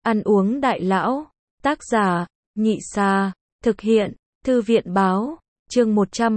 Ăn uống đại lão. Tác giả, Nhị Sa. Thực hiện, Thư viện báo. Chương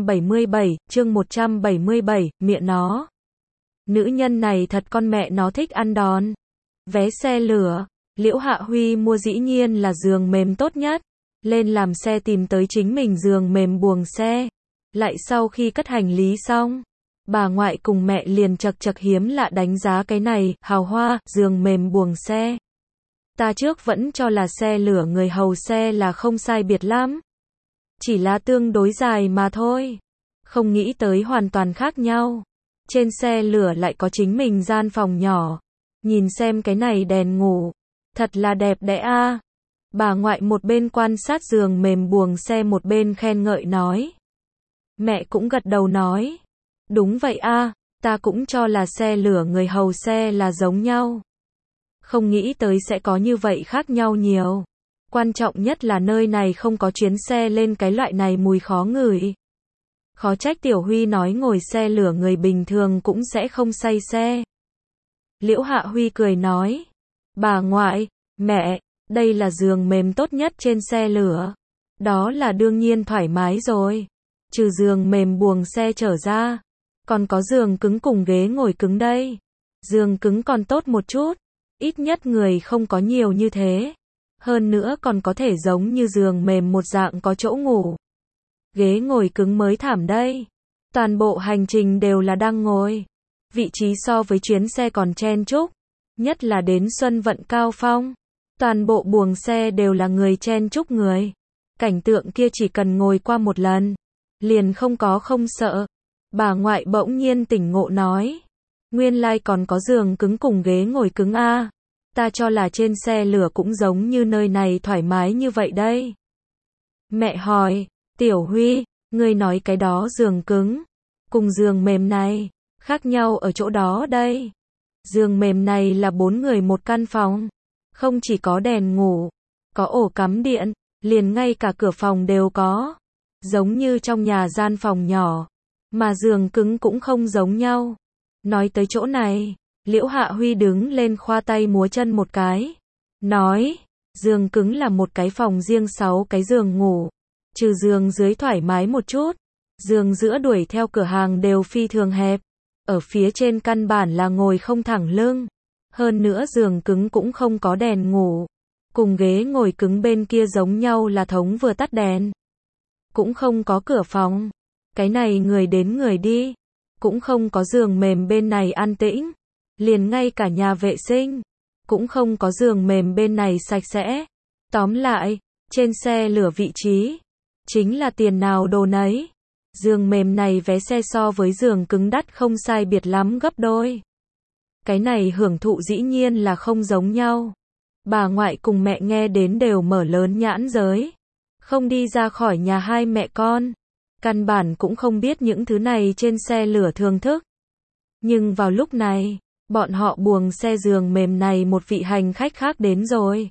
177, miệng nó. Nữ nhân này thật con mẹ nó thích ăn đòn. Vé xe lửa, Liễu Hạ Huy mua dĩ nhiên là giường mềm tốt nhất. Lên làm xe tìm tới chính mình giường mềm buồng xe. Lại sau khi cất hành lý xong, bà ngoại cùng mẹ liền chật chật hiếm lạ đánh giá cái này, hào hoa, giường mềm buồng xe. Ta trước vẫn cho là xe lửa người hầu xe là không sai biệt lắm. Chỉ là tương đối dài mà thôi. Không nghĩ tới hoàn toàn khác nhau. Trên xe lửa lại có chính mình gian phòng nhỏ. Nhìn xem cái này đèn ngủ. Thật là đẹp đẽ a. Bà ngoại một bên quan sát giường mềm buồng xe một bên khen ngợi nói. Mẹ cũng gật đầu nói. Đúng vậy a, ta cũng cho là xe lửa người hầu xe là giống nhau. Không nghĩ tới sẽ có như vậy khác nhau nhiều. Quan trọng nhất là nơi này không có chuyến xe lên cái loại này mùi khó ngửi. Khó trách Tiểu Huy nói ngồi xe lửa người bình thường cũng sẽ không say xe. Liễu Hạ Huy cười nói. Bà ngoại, mẹ, đây là giường mềm tốt nhất trên xe lửa. Đó là đương nhiên thoải mái rồi. Trừ giường mềm buồng xe trở ra. Còn có giường cứng cùng ghế ngồi cứng đây. Giường cứng còn tốt một chút. Ít nhất người không có nhiều như thế. Hơn nữa còn có thể giống như giường mềm một dạng có chỗ ngủ. Ghế ngồi cứng mới thảm đây. Toàn bộ hành trình đều là đang ngồi. Vị trí so với chuyến xe còn chen chúc. Nhất là đến Xuân Vận Cao Phong. Toàn bộ buồng xe đều là người chen chúc người. Cảnh tượng kia chỉ cần ngồi qua một lần. Liền không sợ. Bà ngoại bỗng nhiên tỉnh ngộ nói. Nguyên lai còn có giường cứng cùng ghế ngồi cứng a. Ta cho là trên xe lửa cũng giống như nơi này thoải mái như vậy đây. Mẹ hỏi, Tiểu Huy, ngươi nói cái đó giường cứng, cùng giường mềm này, khác nhau ở chỗ đó đây. Giường mềm này là 4 người một căn phòng, không chỉ có đèn ngủ, có ổ cắm điện, liền ngay cả cửa phòng đều có, giống như trong nhà gian phòng nhỏ, mà giường cứng cũng không giống nhau. Nói tới chỗ này, Liễu Hạ Huy đứng lên khoa tay múa chân một cái. Nói, giường cứng là một cái phòng riêng 6 cái giường ngủ. Trừ giường dưới thoải mái một chút. Giường giữa đuổi theo cửa hàng đều phi thường hẹp. Ở phía trên căn bản là ngồi không thẳng lưng. Hơn nữa giường cứng cũng không có đèn ngủ. Cùng ghế ngồi cứng bên kia giống nhau là thống vừa tắt đèn. Cũng không có cửa phòng. Cái này người đến người đi. Cũng không có giường mềm bên này an tĩnh. Liền ngay cả nhà vệ sinh, cũng không có giường mềm bên này sạch sẽ. Tóm lại, trên xe lửa vị trí, chính là tiền nào đồ nấy. Giường mềm này vé xe so với giường cứng đắt không sai biệt lắm gấp đôi. Cái này hưởng thụ dĩ nhiên là không giống nhau. Bà ngoại cùng mẹ nghe đến đều mở lớn nhãn giới. Không đi ra khỏi nhà hai mẹ con. Căn bản cũng không biết những thứ này trên xe lửa thưởng thức. Nhưng vào lúc này, bọn họ buồng xe giường mềm này một vị hành khách khác đến rồi.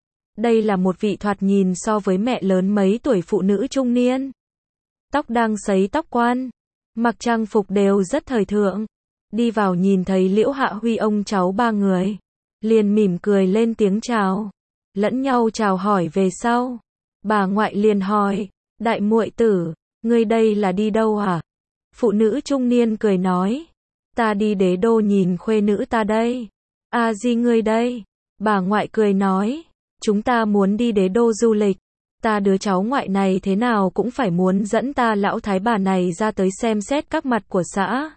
Đây là một vị thoạt nhìn so với mẹ lớn mấy tuổi phụ nữ trung niên. Tóc đang sấy tóc quan. Mặc trang phục đều rất thời thượng. Đi vào nhìn thấy Liễu Hạ Huy ông cháu ba người. Liền mỉm cười lên tiếng chào. Lẫn nhau chào hỏi về sau. Bà ngoại liền hỏi. Đại muội tử, ngươi đây là đi đâu hả? Phụ nữ trung niên cười nói. Ta đi Đế Đô nhìn khuê nữ ta đây. A Di ngươi đây. Bà ngoại cười nói. Chúng ta muốn đi Đế Đô du lịch. Ta đứa cháu ngoại này thế nào cũng phải muốn dẫn ta lão thái bà này ra tới xem xét các mặt của xã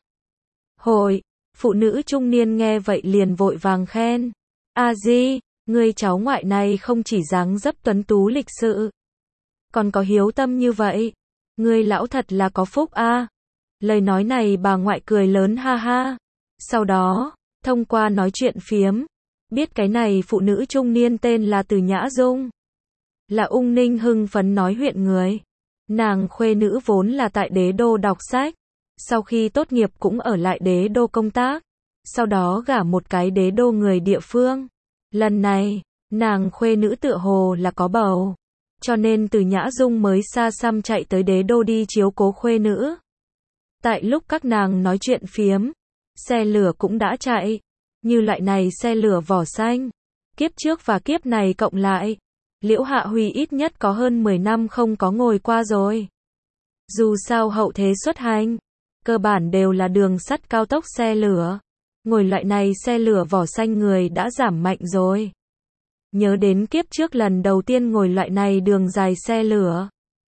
hội. Phụ nữ trung niên nghe vậy liền vội vàng khen. A Di, ngươi cháu ngoại này không chỉ dáng dấp tuấn tú lịch sự. Còn có hiếu tâm như vậy. Ngươi lão thật là có phúc a. Lời nói này bà ngoại cười lớn ha ha. Sau đó, thông qua nói chuyện phiếm, biết cái này phụ nữ trung niên tên là Từ Nhã Dung. Là Ung Ninh hưng phấn nói huyện người. Nàng khuê nữ vốn là tại Đế Đô đọc sách. Sau khi tốt nghiệp cũng ở lại Đế Đô công tác. Sau đó gả một cái Đế Đô người địa phương. Lần này, nàng khuê nữ tựa hồ là có bầu. Cho nên Từ Nhã Dung mới xa xăm chạy tới Đế Đô đi chiếu cố khuê nữ. Tại lúc các nàng nói chuyện phiếm, xe lửa cũng đã chạy. Như loại này xe lửa vỏ xanh, Kiếp trước và kiếp này cộng lại, Liễu Hạ Huy ít nhất có hơn 10 năm không có ngồi qua rồi. Dù sao hậu thế xuất hành, cơ bản đều là đường sắt cao tốc xe lửa. Ngồi loại này xe lửa vỏ xanh người đã giảm mạnh rồi. Nhớ đến kiếp trước lần đầu tiên ngồi loại này đường dài xe lửa,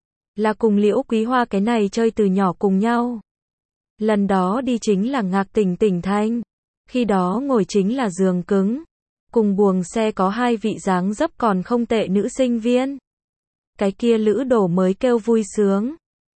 là cùng Liễu Quý Hoa cái này chơi từ nhỏ cùng nhau. Lần đó đi chính là Ngạc Tỉnh tỉnh thành. Khi đó ngồi chính là giường cứng. Cùng buồng xe có hai vị dáng dấp còn không tệ nữ sinh viên. Cái kia Lữ Đồ mới kêu vui sướng.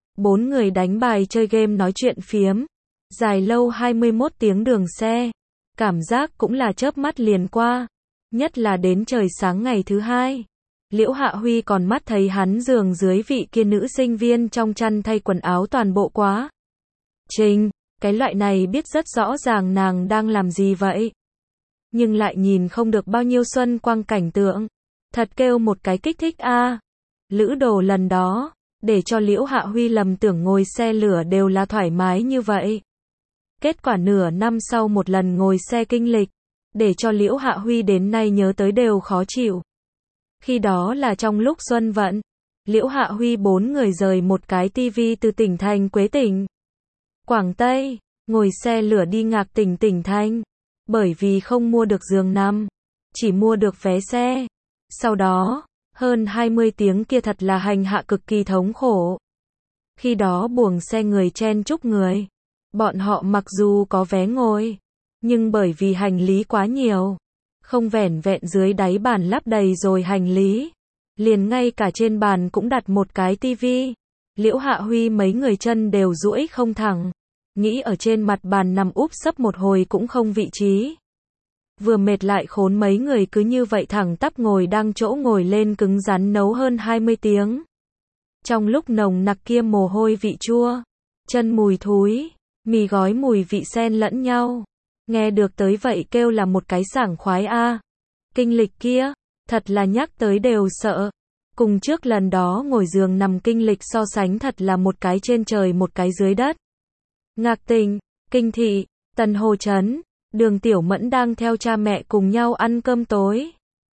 4 người đánh bài chơi game nói chuyện phiếm. Dài lâu 21 tiếng đường xe. Cảm giác cũng là chớp mắt liền qua. Nhất là đến trời sáng ngày thứ hai. Liễu Hạ Huy còn mắt thấy hắn giường dưới vị kia nữ sinh viên trong chăn thay quần áo toàn bộ quá trình. Cái loại này biết rất rõ ràng nàng đang làm gì vậy. Nhưng lại nhìn không được bao nhiêu xuân quang cảnh tượng. Thật kêu một cái kích thích a. Lữ Đồ lần đó, để cho Liễu Hạ Huy lầm tưởng ngồi xe lửa đều là thoải mái như vậy. Kết quả nửa năm sau một lần ngồi xe kinh lịch, để cho Liễu Hạ Huy đến nay nhớ tới đều khó chịu. Khi đó là trong lúc xuân vận, Liễu Hạ Huy 4 người rời một cái tivi từ tỉnh thành Quế Tỉnh, Quảng Tây, ngồi xe lửa đi Ngạc Tỉnh tỉnh thành. Bởi vì không mua được giường nằm, chỉ mua được vé xe. Sau đó, hơn 20 tiếng kia thật là hành hạ cực kỳ thống khổ. Khi đó buồng xe người chen chúc người. Bọn họ mặc dù có vé ngồi, nhưng bởi vì hành lý quá nhiều, không vẻn vẹn dưới đáy bàn lắp đầy rồi hành lý. Liền ngay cả trên bàn cũng đặt một cái tivi. Liễu Hạ Huy mấy người chân đều duỗi không thẳng. Nghĩ ở trên mặt bàn nằm úp sấp một hồi cũng không vị trí. Vừa mệt lại khốn mấy người cứ như vậy thẳng tắp ngồi đang chỗ ngồi lên cứng rắn nấu hơn 20 tiếng. Trong lúc nồng nặc kia mồ hôi vị chua, chân mùi thúi, mì gói mùi vị xen lẫn nhau. Nghe được tới vậy kêu là một cái sảng khoái a. Kinh lịch kia, thật là nhắc tới đều sợ. Cùng trước lần đó ngồi giường nằm kinh lịch so sánh thật là một cái trên trời một cái dưới đất. Ngạc Tỉnh, Kinh Thị, Tần Hồ Trấn, Đường Tiểu Mẫn đang theo cha mẹ cùng nhau ăn cơm tối.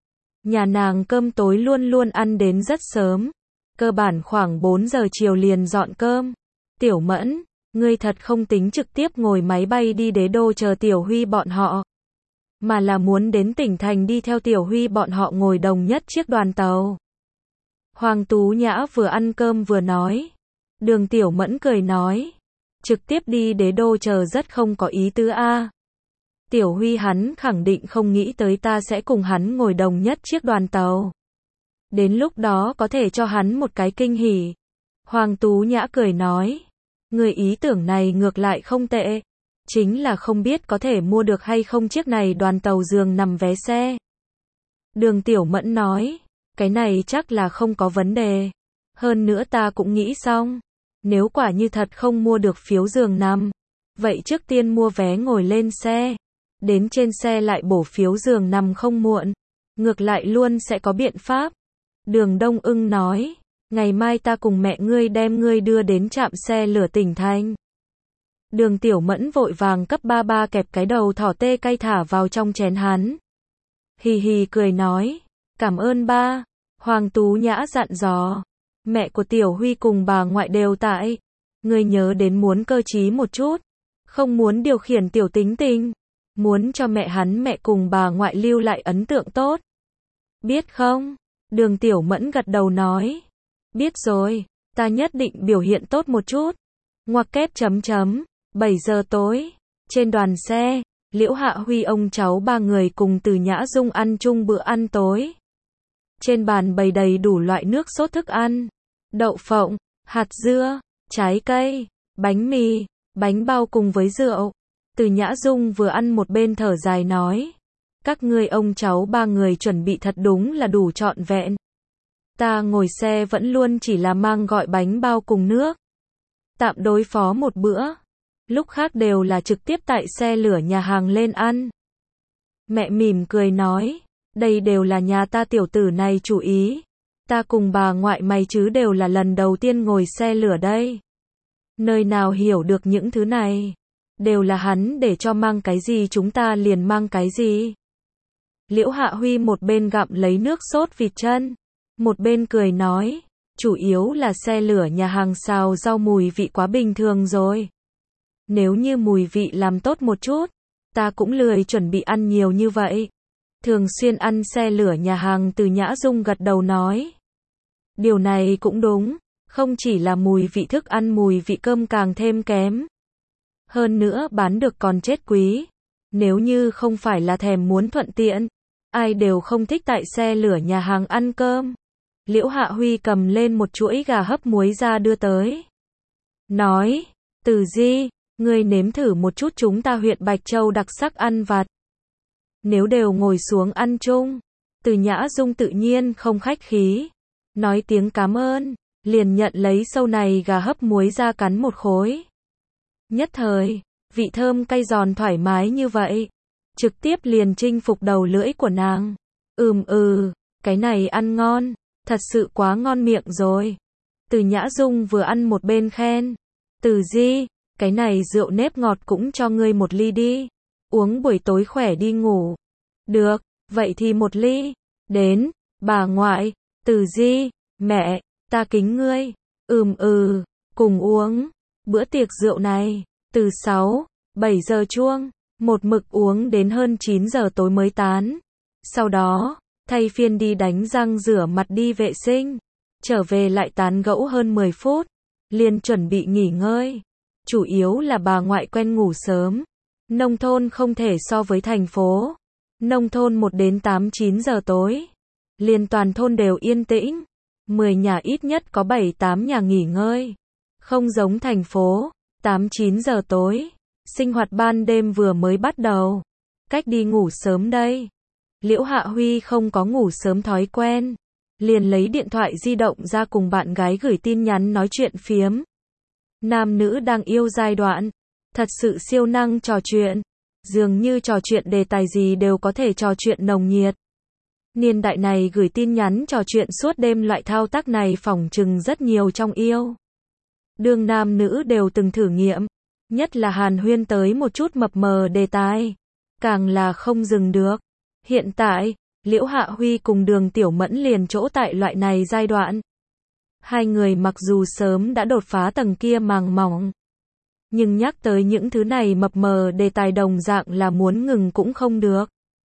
Nhà nàng cơm tối luôn luôn ăn đến rất sớm. Cơ bản khoảng 4 giờ chiều liền dọn cơm. Tiểu Mẫn, ngươi thật không tính trực tiếp ngồi máy bay đi Đế Đô chờ Tiểu Huy bọn họ, mà là muốn đến tỉnh thành đi theo Tiểu Huy bọn họ ngồi đồng nhất chiếc đoàn tàu. Hoàng Tú Nhã vừa ăn cơm vừa nói. Đường Tiểu Mẫn cười nói. Trực tiếp đi Đế Đô chờ rất không có ý tứ a. Tiểu Huy hắn khẳng định không nghĩ tới ta sẽ cùng hắn ngồi đồng nhất chiếc đoàn tàu. Đến lúc đó có thể cho hắn một cái kinh hỉ. Hoàng Tú Nhã cười nói. Người ý tưởng này ngược lại không tệ. Chính là không biết có thể mua được hay không chiếc này đoàn tàu giường nằm vé xe. Đường Tiểu Mẫn nói. Cái này chắc là không có vấn đề. Hơn nữa ta cũng nghĩ xong. Nếu quả như thật không mua được phiếu giường nằm, vậy trước tiên mua vé ngồi lên xe. Đến trên xe lại bổ phiếu giường nằm không muộn. Ngược lại luôn sẽ có biện pháp. Đường Đông Ưng nói. Ngày mai ta cùng mẹ ngươi đem ngươi đưa đến trạm xe lửa tỉnh thành. Đường Tiểu Mẫn vội vàng cấp ba ba kẹp cái đầu thỏ tê cay thả vào trong chén hắn. Hì hì cười nói. Cảm ơn ba. Hoàng Tú Nhã dặn dò. Mẹ của Tiểu Huy cùng bà ngoại đều tại. Ngươi nhớ đến muốn cơ trí một chút. Không muốn điều khiển tiểu tính tình. Muốn cho mẹ hắn mẹ cùng bà ngoại lưu lại ấn tượng tốt. Biết không? Đường Tiểu Mẫn gật đầu nói. Biết rồi, ta nhất định biểu hiện tốt một chút. Ngoặc kép chấm chấm. 7 giờ tối. Trên đoàn xe, Liễu Hạ Huy ông cháu ba người cùng Từ Nhã Dung ăn chung bữa ăn tối. Trên bàn bày đầy đủ loại nước sốt thức ăn. Đậu phộng, hạt dưa, trái cây, bánh mì, bánh bao cùng với rượu. Từ Nhã Dung vừa ăn một bên thở dài nói. Các ngươi ông cháu ba người chuẩn bị thật đúng là đủ trọn vẹn. Ta ngồi xe vẫn luôn chỉ là mang gọi bánh bao cùng nước. Tạm đối phó một bữa. Lúc khác đều là trực tiếp tại xe lửa nhà hàng lên ăn. Mẹ mỉm cười nói. Đây đều là nhà ta tiểu tử này chủ ý. Ta cùng bà ngoại mày chứ đều là lần đầu tiên ngồi xe lửa đây. Nơi nào hiểu được những thứ này. Đều là hắn để cho mang cái gì chúng ta liền mang cái gì. Liễu Hạ Huy một bên gặm lấy nước sốt vịt chân, một bên cười nói, chủ yếu là xe lửa nhà hàng xào rau mùi vị quá bình thường rồi. Nếu như mùi vị làm tốt một chút, ta cũng lười chuẩn bị ăn nhiều như vậy. Thường xuyên ăn xe lửa nhà hàng. Từ Nhã Dung gật đầu nói. Điều này cũng đúng, không chỉ là mùi vị thức ăn, mùi vị cơm càng thêm kém. Hơn nữa bán được còn chết quý. Nếu như không phải là thèm muốn thuận tiện, ai đều không thích tại xe lửa nhà hàng ăn cơm. Liễu Hạ Huy cầm lên một chuỗi gà hấp muối ra đưa tới. Nói, Từ Di, ngươi nếm thử một chút chúng ta huyện Bạch Châu đặc sắc ăn vặt. Nếu đều ngồi xuống ăn chung, Từ Nhã Dung tự nhiên không khách khí. Nói tiếng cảm ơn, liền nhận lấy sâu này gà hấp muối ra cắn một khối. Nhất thời, vị thơm cay giòn thoải mái như vậy, trực tiếp liền chinh phục đầu lưỡi của nàng. Cái này ăn ngon, thật sự quá ngon miệng rồi. Từ Nhã Dung vừa ăn một bên khen. Từ Di, cái này rượu nếp ngọt cũng cho ngươi một ly đi. Uống buổi tối khỏe đi ngủ. Được, vậy thì một ly. Đến, bà ngoại, Từ Di, mẹ, ta kính ngươi. Cùng uống. Bữa tiệc rượu này, từ 6-7 giờ chuông, một mực uống đến hơn 9 giờ tối mới tán. Sau đó, thay phiên đi đánh răng rửa mặt đi vệ sinh. Trở về lại tán gẫu hơn 10 phút. Liền chuẩn bị nghỉ ngơi. Chủ yếu là bà ngoại quen ngủ sớm. Nông thôn không thể so với thành phố. Nông thôn 1 đến 8-9 giờ tối. Liền toàn thôn đều yên tĩnh. 10 nhà ít nhất có 7-8 nhà nghỉ ngơi. Không giống thành phố, 8-9 giờ tối. Sinh hoạt ban đêm vừa mới bắt đầu. Cách đi ngủ sớm đây. Liễu Hạ Huy không có ngủ sớm thói quen. Liền lấy điện thoại di động ra cùng bạn gái gửi tin nhắn nói chuyện phiếm. Nam nữ đang yêu giai đoạn. Thật sự siêu năng trò chuyện. Dường như trò chuyện đề tài gì đều có thể trò chuyện nồng nhiệt. Niên đại này gửi tin nhắn trò chuyện suốt đêm, loại thao tác này phỏng chừng rất nhiều trong yêu đương nam nữ đều từng thử nghiệm. Nhất là hàn huyên tới một chút mập mờ đề tài. Càng là không dừng được. Hiện tại, Liễu Hạ Huy cùng Đường Tiểu Mẫn liền chỗ tại loại này giai đoạn. Hai người mặc dù sớm đã đột phá tầng kia màng mỏng, nhưng nhắc tới những thứ này mập mờ đề tài đồng dạng là muốn ngừng cũng không được.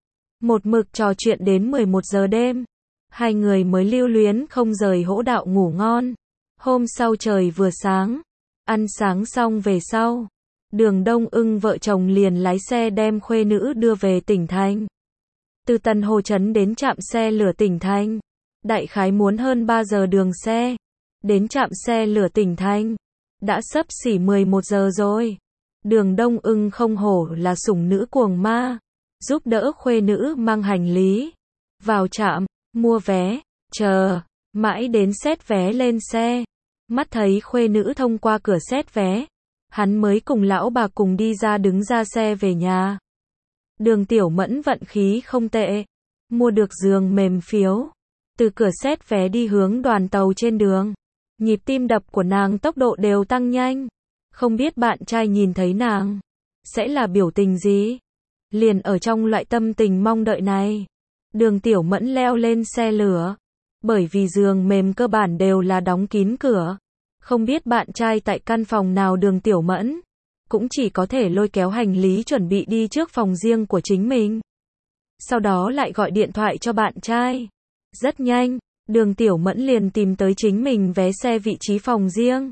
Một mực trò chuyện đến 11 giờ đêm, hai người mới lưu luyến không rời hỗ đạo ngủ ngon. Hôm sau trời vừa sáng, ăn sáng xong về sau, Đường Đông Ưng vợ chồng liền lái xe đem khuê nữ đưa về tỉnh thành. Từ Tân Hồ Trấn đến trạm xe lửa tỉnh thành, đại khái muốn hơn 3 giờ đường xe. Đến trạm xe lửa tỉnh thành, đã xấp xỉ 11 giờ rồi. Đường Đông Ưng không hổ là sủng nữ cuồng ma, giúp đỡ khuê nữ mang hành lý, vào trạm, mua vé, chờ, mãi đến xét vé lên xe. Mắt thấy khuê nữ thông qua cửa xét vé, hắn mới cùng lão bà cùng đi ra đứng ra xe về nhà. Đường Tiểu Mẫn vận khí không tệ, mua được giường mềm phiếu, từ cửa xét vé đi hướng đoàn tàu trên đường. Nhịp tim đập của nàng tốc độ đều tăng nhanh. Không biết bạn trai nhìn thấy nàng sẽ là biểu tình gì. Liền ở trong loại tâm tình mong đợi này, Đường Tiểu Mẫn leo lên xe lửa. Bởi vì giường mềm cơ bản đều là đóng kín cửa. Không biết bạn trai tại căn phòng nào, Đường Tiểu Mẫn cũng chỉ có thể lôi kéo hành lý chuẩn bị đi trước phòng riêng của chính mình. Sau đó lại gọi điện thoại cho bạn trai. Rất nhanh, Đường Tiểu Mẫn liền tìm tới chính mình vé xe vị trí phòng riêng.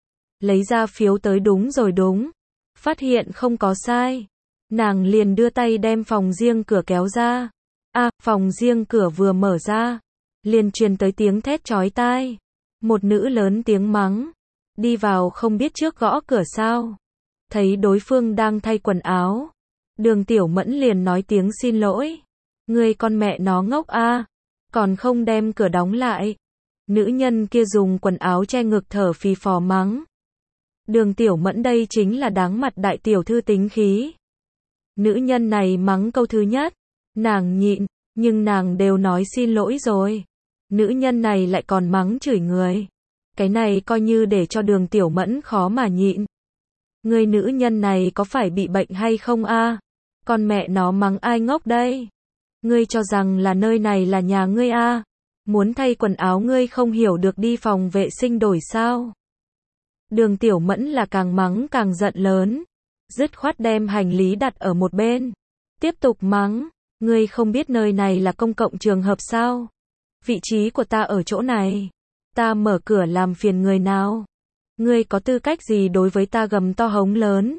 Lấy ra phiếu tới đúng rồi đúng. Phát hiện không có sai. Nàng liền đưa tay đem phòng riêng cửa kéo ra. Phòng riêng cửa vừa mở ra, liền truyền tới tiếng thét chói tai. Một nữ lớn tiếng mắng. Đi vào không biết trước gõ cửa sao. Thấy đối phương đang thay quần áo, Đường Tiểu Mẫn liền nói tiếng xin lỗi. Ngươi con mẹ nó ngốc a, còn không đem cửa đóng lại. Nữ nhân kia dùng quần áo che ngực thở phì phò mắng. Đường Tiểu Mẫn đây chính là đáng mặt đại tiểu thư tính khí. Nữ nhân này mắng câu thứ nhất, nàng nhịn, nhưng nàng đều nói xin lỗi rồi. Nữ nhân này lại còn mắng chửi người. Cái này coi như để cho Đường Tiểu Mẫn khó mà nhịn. Người nữ nhân này có phải bị bệnh hay không a? Con mẹ nó mắng ai ngốc đây? Ngươi cho rằng là nơi này là nhà ngươi à? Muốn thay quần áo ngươi không hiểu được đi phòng vệ sinh đổi sao? Đường Tiểu Mẫn là càng mắng càng giận lớn, dứt khoát đem hành lý đặt ở một bên, tiếp tục mắng, ngươi không biết nơi này là công cộng trường hợp sao? Vị trí của ta ở chỗ này, ta mở cửa làm phiền người nào? Ngươi có tư cách gì đối với ta gầm to hống lớn?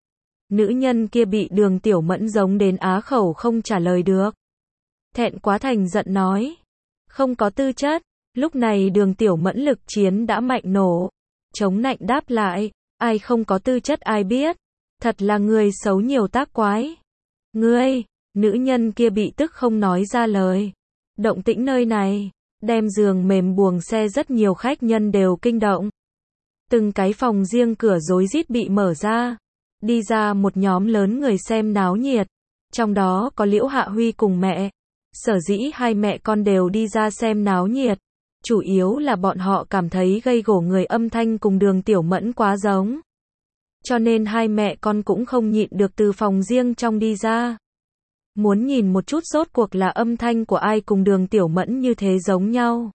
Nữ nhân kia bị Đường Tiểu Mẫn giống đến á khẩu không trả lời được. Thẹn quá thành giận nói, không có tư chất. Lúc này Đường Tiểu Mẫn lực chiến đã mạnh nổ, chống nạnh đáp lại, ai không có tư chất ai biết, thật là người xấu nhiều tác quái. Ngươi, nữ nhân kia bị tức không nói ra lời. Động tĩnh nơi này, đem giường mềm buồng xe rất nhiều khách nhân đều kinh động. Từng cái phòng riêng cửa rối rít bị mở ra, đi ra một nhóm lớn người xem náo nhiệt, trong đó có Liễu Hạ Huy cùng mẹ. Sở dĩ hai mẹ con đều đi ra xem náo nhiệt, chủ yếu là bọn họ cảm thấy gây gổ người âm thanh cùng Đường Tiểu Mẫn quá giống. Cho nên hai mẹ con cũng không nhịn được từ phòng riêng trong đi ra. Muốn nhìn một chút rốt cuộc là âm thanh của ai cùng Đường Tiểu Mẫn như thế giống nhau.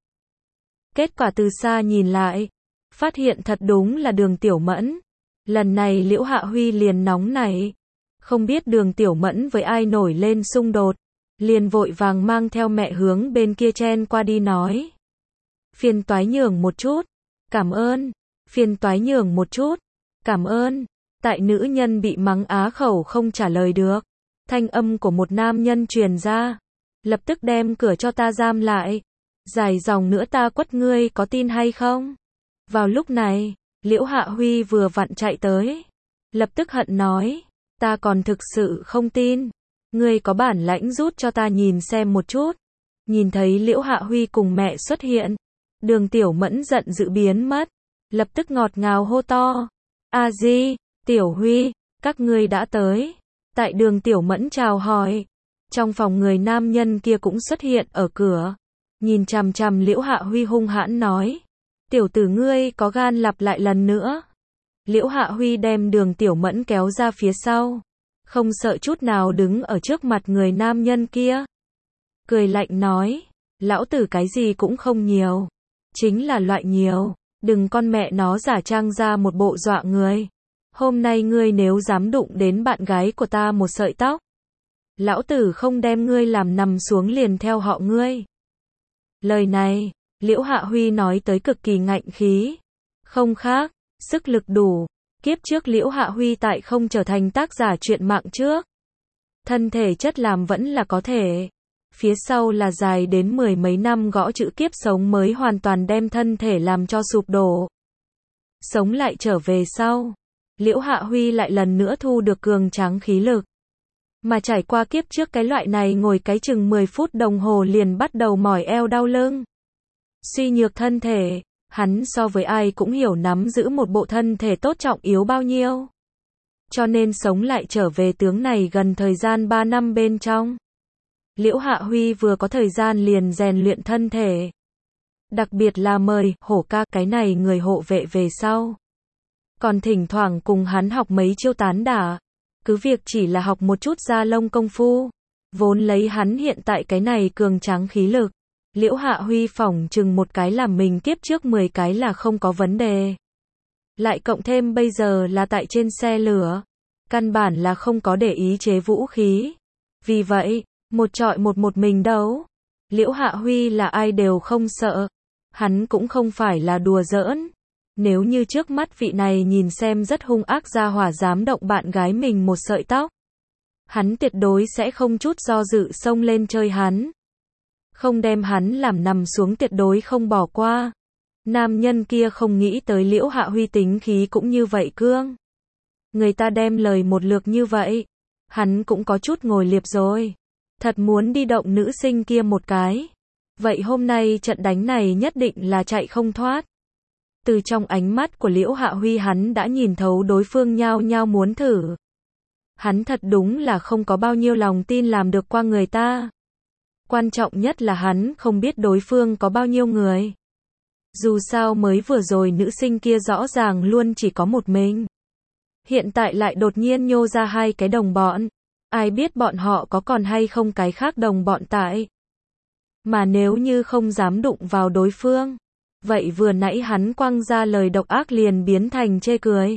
Kết quả từ xa nhìn lại, phát hiện thật đúng là Đường Tiểu Mẫn. Lần này Liễu Hạ Huy liền nóng nảy, không biết Đường Tiểu Mẫn với ai nổi lên xung đột, liền vội vàng mang theo mẹ hướng bên kia chen qua đi nói. Phiền toái nhường một chút, cảm ơn, phiền toái nhường một chút, cảm ơn. Tại nữ nhân bị mắng á khẩu không trả lời được, thanh âm của một nam nhân truyền ra, lập tức đem cửa cho ta giam lại, dài dòng nữa ta quất ngươi có tin hay không? Vào lúc này, Liễu Hạ Huy vừa vặn chạy tới, lập tức hận nói, ta còn thực sự không tin, ngươi có bản lãnh rút cho ta nhìn xem một chút. Nhìn thấy Liễu Hạ Huy cùng mẹ xuất hiện, Đường Tiểu Mẫn giận dữ biến mất, lập tức ngọt ngào hô to, A Di, Tiểu Huy, các ngươi đã tới. Tại Đường Tiểu Mẫn chào hỏi, trong phòng người nam nhân kia cũng xuất hiện ở cửa, nhìn chằm chằm Liễu Hạ Huy hung hãn nói, tiểu tử ngươi có gan lặp lại lần nữa. Liễu Hạ Huy đem Đường Tiểu Mẫn kéo ra phía sau, không sợ chút nào đứng ở trước mặt người nam nhân kia. Cười lạnh nói, lão tử cái gì cũng không nhiều, chính là loại nhiều, đừng con mẹ nó giả trang ra một bộ dọa người. Hôm nay ngươi nếu dám đụng đến bạn gái của ta một sợi tóc, lão tử không đem ngươi làm nằm xuống liền theo họ ngươi. Lời này, Liễu Hạ Huy nói tới cực kỳ ngạnh khí, không khác, sức lực đủ. Kiếp trước Liễu Hạ Huy tại không trở thành tác giả truyện mạng trước, thân thể chất làm vẫn là có thể. Phía sau là dài đến 10 mấy năm gõ chữ kiếp sống mới hoàn toàn đem thân thể làm cho sụp đổ. Sống lại trở về sau, Liễu Hạ Huy lại lần nữa thu được cường tráng khí lực. Mà trải qua kiếp trước cái loại này ngồi cái chừng 10 phút đồng hồ liền bắt đầu mỏi eo đau lưng. Suy nhược thân thể, hắn so với ai cũng hiểu nắm giữ một bộ thân thể tốt trọng yếu bao nhiêu. Cho nên sống lại trở về tướng này gần thời gian 3 năm bên trong. Liễu Hạ Huy vừa có thời gian liền rèn luyện thân thể. Đặc biệt là mời Hổ ca cái này người hộ vệ về sau. Còn thỉnh thoảng cùng hắn học mấy chiêu tán đả. Cứ việc chỉ là học một chút da lông công phu. Vốn lấy hắn hiện tại cái này cường tráng khí lực. Liễu Hạ Huy phỏng chừng một cái làm mình kiếp trước 10 cái là không có vấn đề. Lại cộng thêm bây giờ là tại trên xe lửa. Căn bản là không có để ý chế vũ khí. Vì vậy, một trọi một mình đấu. Liễu Hạ Huy là ai đều không sợ. Hắn cũng không phải là đùa giỡn. Nếu như trước mắt vị này nhìn xem rất hung ác gia hỏa dám động bạn gái mình một sợi tóc, hắn tuyệt đối sẽ không chút do dự xông lên chơi hắn. Không đem hắn làm nằm xuống tuyệt đối không bỏ qua. Nam nhân kia không nghĩ tới Liễu Hạ Huy tính khí cũng như vậy cương. Người ta đem lời một lượt như vậy, hắn cũng có chút ngồi liệp rồi. Thật muốn đi động nữ sinh kia một cái. Vậy hôm nay trận đánh này nhất định là chạy không thoát. Từ trong ánh mắt của Liễu Hạ Huy hắn đã nhìn thấu đối phương nhao nhao muốn thử. Hắn thật đúng là không có bao nhiêu lòng tin làm được qua người ta. Quan trọng nhất là hắn không biết đối phương có bao nhiêu người. Dù sao mới vừa rồi nữ sinh kia rõ ràng luôn chỉ có một mình. Hiện tại lại đột nhiên nhô ra hai cái đồng bọn. Ai biết bọn họ có còn hay không cái khác đồng bọn tại. Mà nếu như không dám đụng vào đối phương, vậy vừa nãy hắn quăng ra lời độc ác liền biến thành chê cười.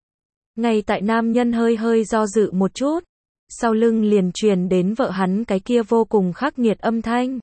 Ngay tại nam nhân hơi hơi do dự một chút, sau lưng liền truyền đến vợ hắn cái kia vô cùng khắc nghiệt âm thanh.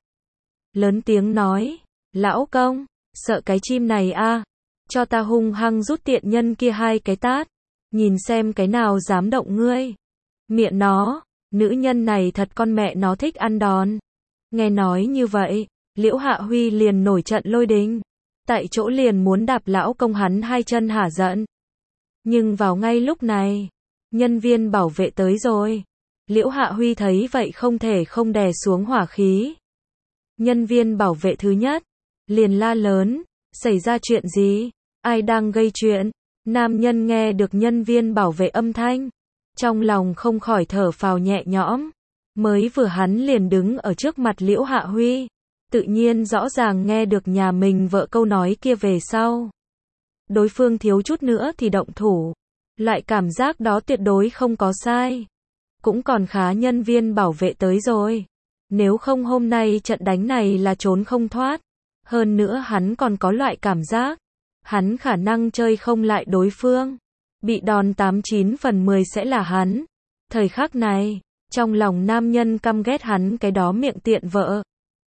Lớn tiếng nói, lão công, sợ cái chim này a, cho ta hung hăng rút tiện nhân kia 2 cái tát, nhìn xem cái nào dám động ngươi. Miệng nó, nữ nhân này thật con mẹ nó thích ăn đòn. Nghe nói như vậy, Liễu Hạ Huy liền nổi trận lôi đình, tại chỗ liền muốn đạp lão công hắn 2 chân hả giận. Nhưng vào ngay lúc này, nhân viên bảo vệ tới rồi. Liễu Hạ Huy thấy vậy không thể không đè xuống hỏa khí. Nhân viên bảo vệ thứ nhất, liền la lớn, xảy ra chuyện gì? Ai đang gây chuyện? Nam nhân nghe được nhân viên bảo vệ âm thanh, trong lòng không khỏi thở phào nhẹ nhõm. Mới vừa hắn liền đứng ở trước mặt Liễu Hạ Huy, tự nhiên rõ ràng nghe được nhà mình vợ câu nói kia về sau. Đối phương thiếu chút nữa thì động thủ, loại cảm giác đó tuyệt đối không có sai. Cũng còn khá nhân viên bảo vệ tới rồi. Nếu không hôm nay trận đánh này là trốn không thoát. Hơn nữa hắn còn có loại cảm giác, hắn khả năng chơi không lại đối phương. Bị đòn 89 phần 10 sẽ là hắn. Thời khắc này, trong lòng nam nhân căm ghét hắn cái đó miệng tiện vợ.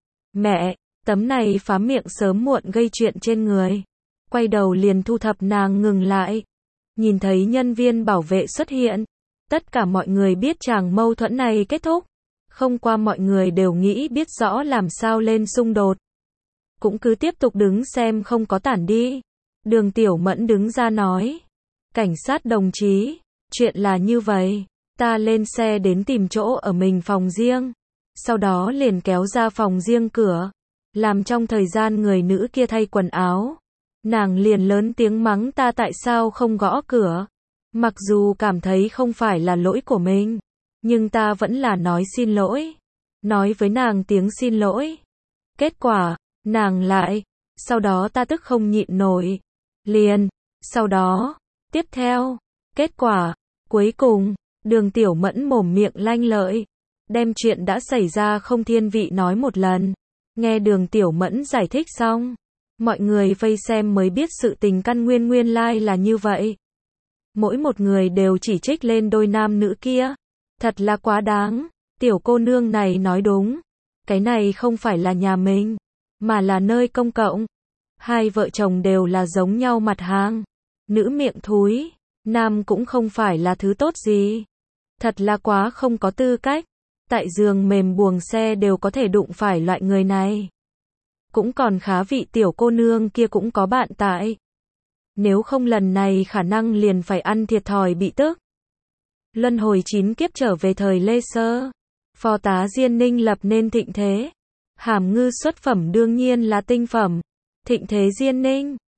Mẹ, tấm này phá miệng sớm muộn gây chuyện trên người. Quay đầu liền thu thập nàng ngừng lại. Nhìn thấy nhân viên bảo vệ xuất hiện, tất cả mọi người biết chàng mâu thuẫn này kết thúc. Không qua mọi người đều nghĩ biết rõ làm sao lên xung đột. Cũng cứ tiếp tục đứng xem không có tản đi. Đường Tiểu Mẫn đứng ra nói. Cảnh sát đồng chí, chuyện là như vậy. Ta lên xe đến tìm chỗ ở mình phòng riêng. Sau đó liền kéo ra phòng riêng cửa. Làm trong thời gian người nữ kia thay quần áo. Nàng liền lớn tiếng mắng ta tại sao không gõ cửa. Mặc dù cảm thấy không phải là lỗi của mình, nhưng ta vẫn là nói xin lỗi. Nói với nàng tiếng xin lỗi. Kết quả, nàng lại. Sau đó ta tức không nhịn nổi. Liền. Sau đó, tiếp theo. Kết quả, cuối cùng, Đường Tiểu Mẫn mồm miệng lanh lợi. Đem chuyện đã xảy ra không thiên vị nói một lần. Nghe Đường Tiểu Mẫn giải thích xong. Mọi người vây xem mới biết sự tình căn nguyên lai là như vậy. Mỗi một người đều chỉ trích lên đôi nam nữ kia. Thật là quá đáng. Tiểu cô nương này nói đúng. Cái này không phải là nhà mình, mà là nơi công cộng. Hai vợ chồng đều là giống nhau mặt hàng. Nữ miệng thúi, nam cũng không phải là thứ tốt gì. Thật là quá không có tư cách. Tại giường mềm buồng xe đều có thể đụng phải loại người này. Cũng còn khá vị tiểu cô nương kia cũng có bạn tại. Nếu không lần này khả năng liền phải ăn thiệt thòi bị tức. Luân hồi 9 kiếp trở về thời Lê Sơ. Phó tá Diên Ninh lập nên thịnh thế. Hàm ngư xuất phẩm đương nhiên là tinh phẩm. Thịnh thế Diên Ninh.